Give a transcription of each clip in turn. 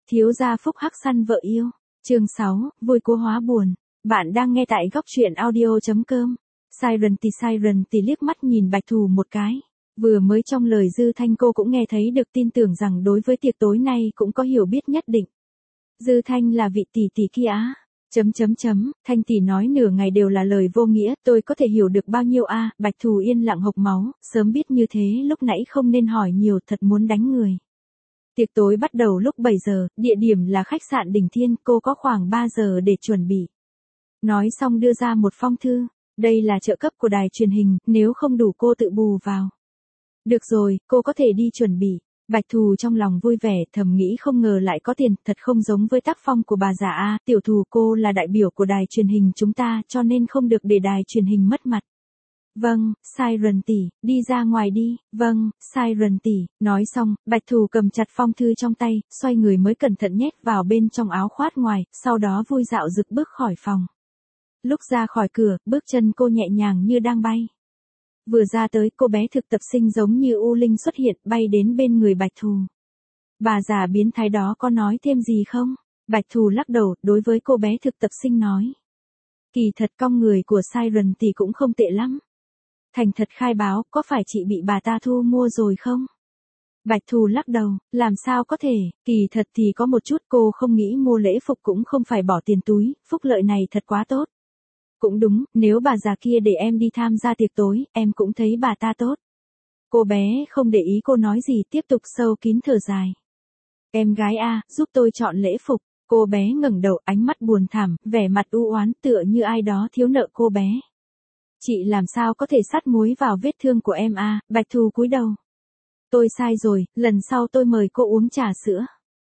Thiếu gia phúc hắc săn vợ yêu. Chương 6, vui cố hóa buồn. Bạn đang nghe tại góc truyện audio.com. Siren tỷ liếc mắt nhìn Bạch Thù một cái. Vừa mới trong lời Dư Thanh cô cũng nghe thấy được tin tưởng rằng đối với tiệc tối nay cũng có hiểu biết nhất định. Dư Thanh là vị tỷ tỷ kia á. Thanh tỷ nói nửa ngày đều là lời vô nghĩa, tôi có thể hiểu được bao nhiêu a? Bạch Thù yên lặng hộc máu, sớm biết như thế lúc nãy không nên hỏi nhiều, thật muốn đánh người. Tiệc tối bắt đầu lúc 7 giờ, địa điểm là khách sạn Đỉnh Thiên, cô có khoảng 3 giờ để chuẩn bị. Nói xong đưa ra một phong thư, đây là trợ cấp của đài truyền hình, nếu không đủ cô tự bù vào. Được rồi, cô có thể đi chuẩn bị. Bạch Thù trong lòng vui vẻ, thầm nghĩ không ngờ lại có tiền, thật không giống với tác phong của bà già a. Tiểu Thù, cô là đại biểu của đài truyền hình chúng ta, cho nên không được để đài truyền hình mất mặt. Vâng, Siren tỷ, đi ra ngoài đi. Vâng, Siren tỷ. Nói xong, Bạch Thù cầm chặt phong thư trong tay, xoay người mới cẩn thận nhét vào bên trong áo khoác ngoài, sau đó vui dạo rực bước khỏi phòng. Lúc ra khỏi cửa, bước chân cô nhẹ nhàng như đang bay. Vừa ra tới, cô bé thực tập sinh giống như U Linh xuất hiện, bay đến bên người Bạch Thù. Bà già biến thái đó có nói thêm gì không? Bạch Thù lắc đầu, đối với cô bé thực tập sinh nói. Kỳ thật cong người của Siren tỷ cũng không tệ lắm. Thành thật khai báo, có phải chị bị bà ta thu mua rồi không? Bạch Thù lắc đầu, làm sao có thể, kỳ thật thì có một chút, cô không nghĩ mua lễ phục cũng không phải bỏ tiền túi, phúc lợi này thật quá tốt. Cũng đúng, nếu bà già kia để em đi tham gia tiệc tối, em cũng thấy bà ta tốt. Cô bé không để ý cô nói gì, tiếp tục sâu kín thở dài. Em gái a, giúp tôi chọn lễ phục. Cô bé ngẩng đầu, ánh mắt buồn thảm, vẻ mặt u oán tựa như ai đó thiếu nợ cô bé. Chị làm sao có thể sắt muối vào vết thương của em a? Bạch Thù cúi đầu. Tôi sai rồi, lần sau tôi mời cô uống trà sữa.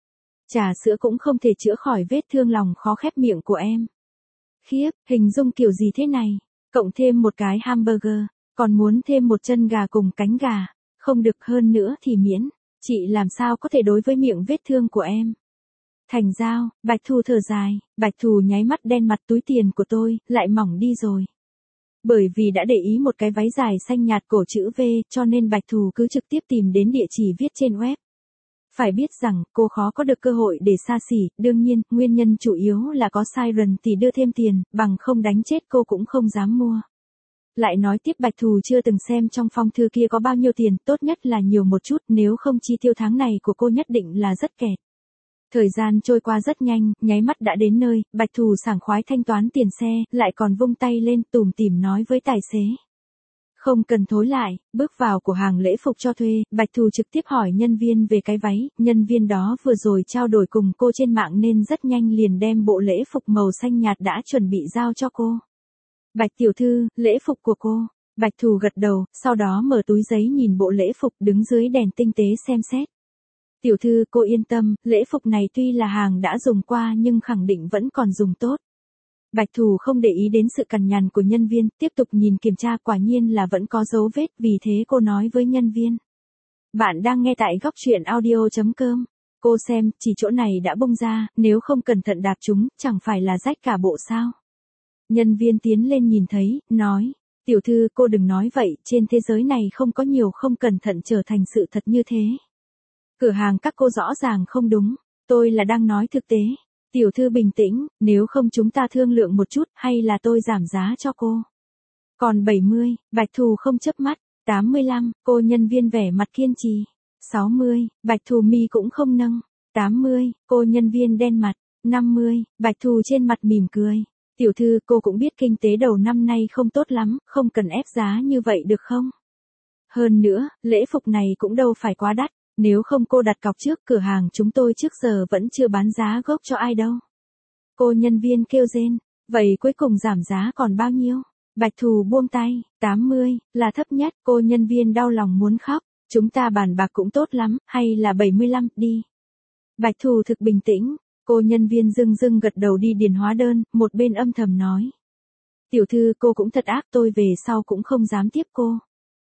Trà sữa cũng không thể chữa khỏi vết thương lòng khó khép miệng của em. Khiếp, hình dung kiểu gì thế này? Cộng thêm một cái hamburger, còn muốn thêm một chân gà cùng cánh gà. Không được, hơn nữa thì miễn. Chị làm sao có thể đối với miệng vết thương của em? Thành giao, Bạch Thù thở dài, Bạch Thù nháy mắt đen mặt, túi tiền của tôi lại mỏng đi rồi. Bởi vì đã để ý một cái váy dài xanh nhạt cổ chữ V, cho nên Bạch Thù cứ trực tiếp tìm đến địa chỉ viết trên web. Phải biết rằng, cô khó có được cơ hội để xa xỉ, đương nhiên, nguyên nhân chủ yếu là có Siren thì đưa thêm tiền, bằng không đánh chết cô cũng không dám mua. Lại nói tiếp, Bạch Thù chưa từng xem trong phong thư kia có bao nhiêu tiền, tốt nhất là nhiều một chút, nếu không chi tiêu tháng này của cô nhất định là rất kẹt. Thời gian trôi qua rất nhanh, nháy mắt đã đến nơi, Bạch Thù sảng khoái thanh toán tiền xe, lại còn vung tay lên tủm tỉm nói với tài xế. Không cần thối lại, bước vào cửa hàng lễ phục cho thuê, Bạch Thù trực tiếp hỏi nhân viên về cái váy, nhân viên đó vừa rồi trao đổi cùng cô trên mạng nên rất nhanh liền đem bộ lễ phục màu xanh nhạt đã chuẩn bị giao cho cô. Bạch tiểu thư, lễ phục của cô. Bạch Thù gật đầu, sau đó mở túi giấy nhìn bộ lễ phục đứng dưới đèn tinh tế xem xét. Tiểu thư, cô yên tâm, lễ phục này tuy là hàng đã dùng qua nhưng khẳng định vẫn còn dùng tốt. Bạch Thù không để ý đến sự cằn nhằn của nhân viên, tiếp tục nhìn kiểm tra, quả nhiên là vẫn có dấu vết, vì thế cô nói với nhân viên. Bạn đang nghe tại góc truyện audio.com. Cô xem, chỉ chỗ này đã bung ra, nếu không cẩn thận đạp chúng, chẳng phải là rách cả bộ sao. Nhân viên tiến lên nhìn thấy, nói. Tiểu thư, cô đừng nói vậy, trên thế giới này không có nhiều không cẩn thận trở thành sự thật như thế. Cửa hàng các cô rõ ràng không đúng, tôi là đang nói thực tế. Tiểu thư bình tĩnh, nếu không chúng ta thương lượng một chút, hay là tôi giảm giá cho cô. Còn 70, Bạch Thù không chớp mắt, 85, cô nhân viên vẻ mặt kiên trì. 60, Bạch Thù mi cũng không nâng. 80, cô nhân viên đen mặt. 50, Bạch Thù trên mặt mỉm cười. Tiểu thư, cô cũng biết kinh tế đầu năm nay không tốt lắm, không cần ép giá như vậy được không? Hơn nữa, lễ phục này cũng đâu phải quá đắt. Nếu không cô đặt cọc trước, cửa hàng chúng tôi trước giờ vẫn chưa bán giá gốc cho ai đâu. Cô nhân viên kêu rên, vậy cuối cùng giảm giá còn bao nhiêu? Bạch Thù buông tay, 80, là thấp nhất, cô nhân viên đau lòng muốn khóc, chúng ta bàn bạc cũng tốt lắm, hay là 75, đi. Bạch Thù thực bình tĩnh, cô nhân viên dưng gật đầu đi điền hóa đơn, một bên âm thầm nói. Tiểu thư, cô cũng thật ác, tôi về sau cũng không dám tiếp cô.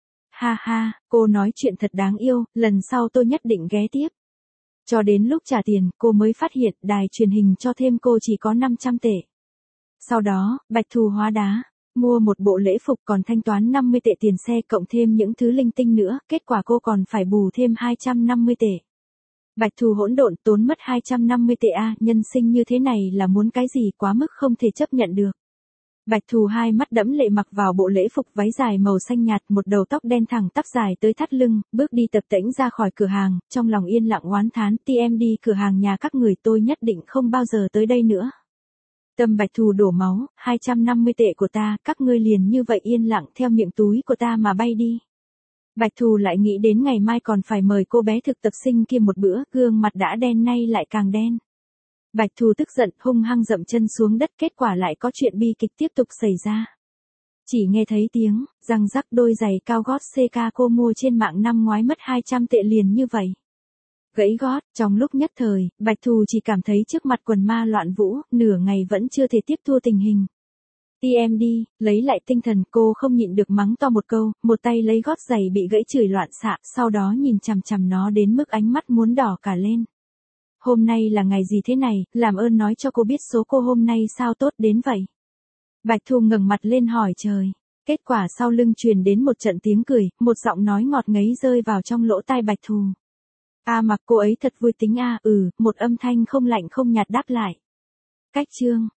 Ha ha, cô nói chuyện thật đáng yêu, lần sau tôi nhất định ghé tiếp. Cho đến lúc trả tiền, cô mới phát hiện đài truyền hình cho thêm cô chỉ có 500 tệ. Sau đó, Bạch Thù hóa đá, mua một bộ lễ phục còn thanh toán 50 tệ tiền xe cộng thêm những thứ linh tinh nữa, kết quả cô còn phải bù thêm 250 tệ. Bạch Thù hỗn độn, tốn mất 250 tệ a, nhân sinh như thế này là muốn cái gì, quá mức không thể chấp nhận được. Bạch Thù hai mắt đẫm lệ mặc vào bộ lễ phục váy dài màu xanh nhạt, một đầu tóc đen thẳng tắp dài tới thắt lưng, bước đi tập tễnh ra khỏi cửa hàng, trong lòng yên lặng oán thán, TMD cửa hàng nhà các người tôi nhất định không bao giờ tới đây nữa. Tâm Bạch Thù đổ máu, 250 tệ của ta, các ngươi liền như vậy yên lặng theo miệng túi của ta mà bay đi. Bạch Thù lại nghĩ đến ngày mai còn phải mời cô bé thực tập sinh kia một bữa, gương mặt đã đen nay lại càng đen. Bạch Thù tức giận, hung hăng dậm chân xuống đất, kết quả lại có chuyện bi kịch tiếp tục xảy ra. Chỉ nghe thấy tiếng, răng rắc, đôi giày cao gót CK cô mua trên mạng năm ngoái mất 200 tệ liền như vậy. Gãy gót, trong lúc nhất thời, Bạch Thù chỉ cảm thấy trước mặt quần ma loạn vũ, nửa ngày vẫn chưa thể tiếp thu tình hình. TMD, lấy lại tinh thần, cô không nhịn được mắng to một câu, một tay lấy gót giày bị gãy chửi loạn xạ, sau đó nhìn chằm chằm nó đến mức ánh mắt muốn đỏ cả lên. Hôm nay là ngày gì thế này, làm ơn nói cho cô biết số cô hôm nay sao tốt đến vậy. Bạch Thù ngẩng mặt lên hỏi trời. Kết quả sau lưng truyền đến một trận tiếng cười, một giọng nói ngọt ngấy rơi vào trong lỗ tai Bạch Thù. Mặc cô ấy thật vui tính một âm thanh không lạnh không nhạt đáp lại. Cách chương.